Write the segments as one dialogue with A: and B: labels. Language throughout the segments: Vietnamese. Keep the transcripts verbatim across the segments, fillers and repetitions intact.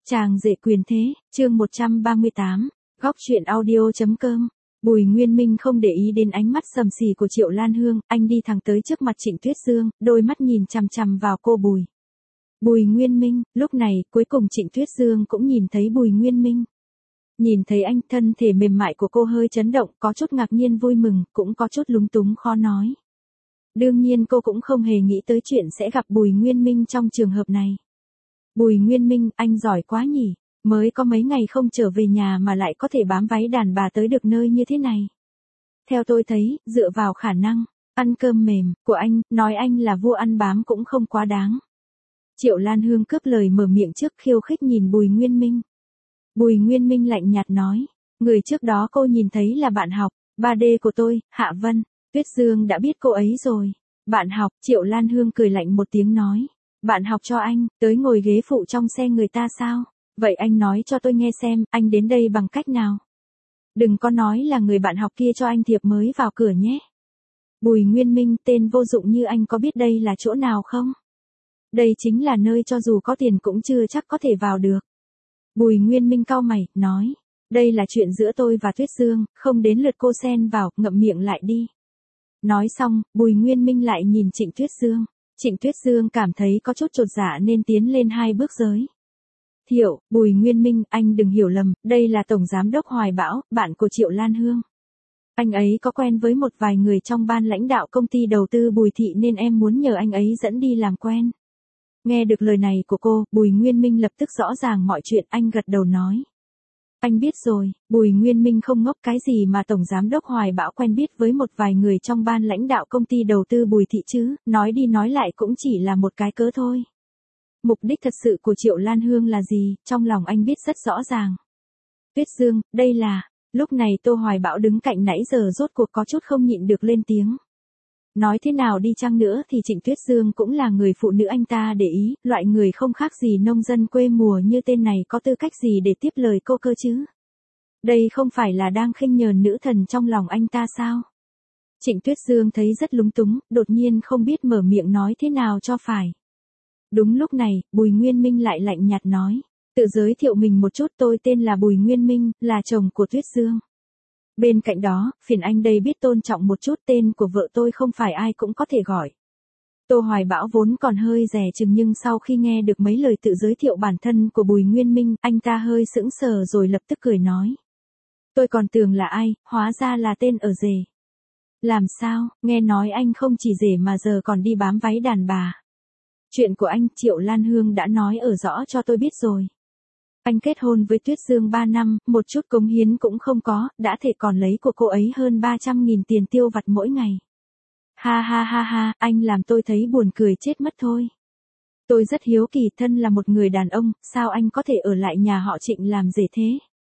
A: Chàng rể quyền thế, chương một trăm ba mươi tám, góc truyện audio chấm com. Bùi Nguyên Minh không để ý đến ánh mắt sầm sì của Triệu Lan Hương, anh đi thẳng tới trước mặt Trịnh Tuyết Dương, đôi mắt nhìn chằm chằm vào cô Bùi. Bùi Nguyên Minh, lúc này, cuối cùng Trịnh Tuyết Dương cũng nhìn thấy Bùi Nguyên Minh. Nhìn thấy anh, thân thể mềm mại của cô hơi chấn động, có chút ngạc nhiên vui mừng, cũng có chút lúng túng khó nói. Đương nhiên cô cũng không hề nghĩ tới chuyện sẽ gặp Bùi Nguyên Minh trong trường hợp này. Bùi Nguyên Minh, anh giỏi quá nhỉ, mới có mấy ngày không trở về nhà mà lại có thể bám váy đàn bà tới được nơi như thế này. Theo tôi thấy, dựa vào khả năng, ăn cơm mềm, của anh, nói anh là vua ăn bám cũng không quá đáng. Triệu Lan Hương cướp lời mở miệng trước khiêu khích nhìn Bùi Nguyên Minh. Bùi Nguyên Minh lạnh nhạt nói, người trước đó cô nhìn thấy là bạn học, ba D của tôi, Hạ Vân, Tuyết Dương đã biết cô ấy rồi. Bạn học, Triệu Lan Hương cười lạnh một tiếng nói. Bạn học cho anh, tới ngồi ghế phụ trong xe người ta sao? Vậy anh nói cho tôi nghe xem, anh đến đây bằng cách nào? Đừng có nói là người bạn học kia cho anh thiệp mới vào cửa nhé. Bùi Nguyên Minh, tên vô dụng như anh có biết đây là chỗ nào không? Đây chính là nơi cho dù có tiền cũng chưa chắc có thể vào được. Bùi Nguyên Minh cau mày, nói. Đây là chuyện giữa tôi và Tuyết Dương, không đến lượt cô xen vào, ngậm miệng lại đi. Nói xong, Bùi Nguyên Minh lại nhìn Trịnh Tuyết Dương. Trịnh Tuyết Dương cảm thấy có chút chột dạ nên tiến lên hai bước giới. Thiệu, Bùi Nguyên Minh, anh đừng hiểu lầm, đây là Tổng Giám đốc Hoài Bão, bạn của Triệu Lan Hương. Anh ấy có quen với một vài người trong ban lãnh đạo công ty đầu tư Bùi Thị nên em muốn nhờ anh ấy dẫn đi làm quen. Nghe được lời này của cô, Bùi Nguyên Minh lập tức rõ ràng mọi chuyện, anh gật đầu nói. Anh biết rồi, Bùi Nguyên Minh không ngốc, cái gì mà Tổng Giám đốc Hoài Bão quen biết với một vài người trong ban lãnh đạo công ty đầu tư Bùi Thị chứ, nói đi nói lại cũng chỉ là một cái cớ thôi. Mục đích thật sự của Triệu Lan Hương là gì, trong lòng anh biết rất rõ ràng. Tuyết Dương, đây là, lúc này Tô Hoài Bão đứng cạnh nãy giờ rốt cuộc có chút không nhịn được lên tiếng. Nói thế nào đi chăng nữa thì Trịnh Tuyết Dương cũng là người phụ nữ anh ta để ý, loại người không khác gì nông dân quê mùa như tên này có tư cách gì để tiếp lời cô cơ chứ? Đây không phải là đang khinh nhờn nữ thần trong lòng anh ta sao? Trịnh Tuyết Dương thấy rất lúng túng, đột nhiên không biết mở miệng nói thế nào cho phải. Đúng lúc này, Bùi Nguyên Minh lại lạnh nhạt nói, tự giới thiệu mình một chút, tôi tên là Bùi Nguyên Minh, là chồng của Tuyết Dương. Bên cạnh đó, phiền anh đây biết tôn trọng một chút, tên của vợ tôi không phải ai cũng có thể gọi. Tô Hoài Bão vốn còn hơi dè chừng nhưng sau khi nghe được mấy lời tự giới thiệu bản thân của Bùi Nguyên Minh, anh ta hơi sững sờ rồi lập tức cười nói. Tôi còn tưởng là ai, hóa ra là tên ở rể. Làm sao, nghe nói anh không chỉ rể mà giờ còn đi bám váy đàn bà. Chuyện của anh, Triệu Lan Hương đã nói ở rõ cho tôi biết rồi. Anh kết hôn với Tuyết Dương ba năm, một chút cống hiến cũng không có, đã thể còn lấy của cô ấy hơn ba trăm nghìn tiền tiêu vặt mỗi ngày. Ha ha ha ha, anh làm tôi thấy buồn cười chết mất thôi. Tôi rất hiếu kỳ, thân là một người đàn ông, sao anh có thể ở lại nhà họ Trịnh làm rể thế?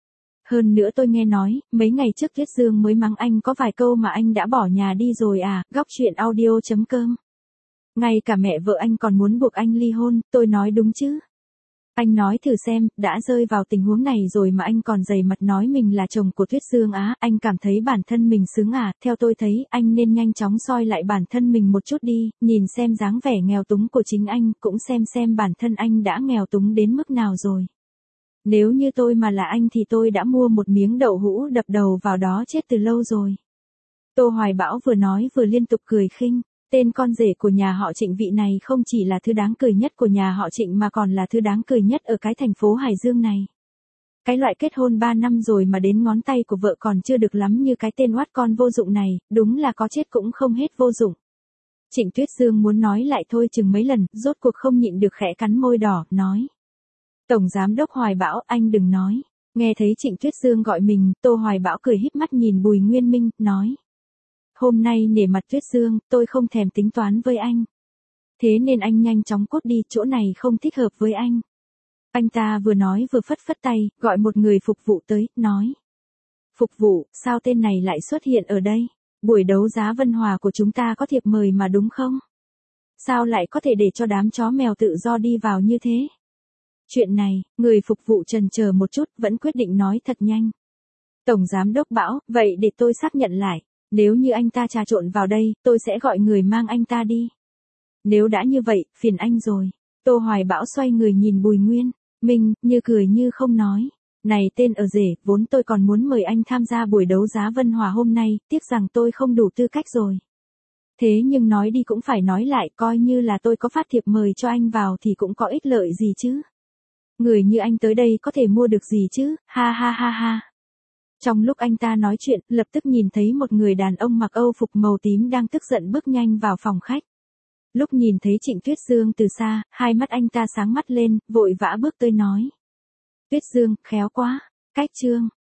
A: Hơn nữa tôi nghe nói, mấy ngày trước Tuyết Dương mới mắng anh có vài câu mà anh đã bỏ nhà đi rồi à, góc truyện audio chấm com. Ngay cả mẹ vợ anh còn muốn buộc anh ly hôn, tôi nói đúng chứ? Anh nói thử xem, đã rơi vào tình huống này rồi mà anh còn dày mặt nói mình là chồng của Tuyết Dương á, anh cảm thấy bản thân mình xứng à, theo tôi thấy, anh nên nhanh chóng soi lại bản thân mình một chút đi, nhìn xem dáng vẻ nghèo túng của chính anh, cũng xem xem bản thân anh đã nghèo túng đến mức nào rồi. Nếu như tôi mà là anh thì tôi đã mua một miếng đậu hũ đập đầu vào đó chết từ lâu rồi. Tô Hoài Bão vừa nói vừa liên tục cười khinh. Tên con rể của nhà họ Trịnh vị này không chỉ là thứ đáng cười nhất của nhà họ Trịnh mà còn là thứ đáng cười nhất ở cái thành phố Hải Dương này. Cái loại kết hôn ba năm rồi mà đến ngón tay của vợ còn chưa được lắm như cái tên oát con vô dụng này, đúng là có chết cũng không hết vô dụng. Trịnh Tuyết Dương muốn nói lại thôi chừng mấy lần, rốt cuộc không nhịn được khẽ cắn môi đỏ, nói. Tổng Giám đốc Hoài Bão, anh đừng nói. Nghe thấy Trịnh Tuyết Dương gọi mình, Tô Hoài Bão cười híp mắt nhìn Bùi Nguyên Minh, nói. Hôm nay nể mặt Tuyết Dương, tôi không thèm tính toán với anh. Thế nên anh nhanh chóng cút đi, chỗ này không thích hợp với anh. Anh ta vừa nói vừa phất phất tay, gọi một người phục vụ tới, nói. Phục vụ, sao tên này lại xuất hiện ở đây? Buổi đấu giá Vân Hòa của chúng ta có thiệp mời mà đúng không? Sao lại có thể để cho đám chó mèo tự do đi vào như thế? Chuyện này, người phục vụ chần chờ một chút, vẫn quyết định nói thật nhanh. Tổng Giám đốc Bão, vậy để tôi xác nhận lại. Nếu như anh ta trà trộn vào đây, tôi sẽ gọi người mang anh ta đi. Nếu đã như vậy, phiền anh rồi. Tô Hoài Bão xoay người nhìn Bùi Nguyên. Minh, như cười như không nói. Này tên ở rể, vốn tôi còn muốn mời anh tham gia buổi đấu giá Vân Hòa hôm nay, tiếc rằng tôi không đủ tư cách rồi. Thế nhưng nói đi cũng phải nói lại, coi như là tôi có phát thiệp mời cho anh vào thì cũng có ích lợi gì chứ. Người như anh tới đây có thể mua được gì chứ, ha ha ha ha. Trong lúc anh ta nói chuyện, lập tức nhìn thấy một người đàn ông mặc âu phục màu tím đang tức giận bước nhanh vào phòng khách. Lúc nhìn thấy Trịnh Tuyết Dương từ xa, hai mắt anh ta sáng mắt lên, vội vã bước tới nói. Tuyết Dương, khéo quá, cách Trương.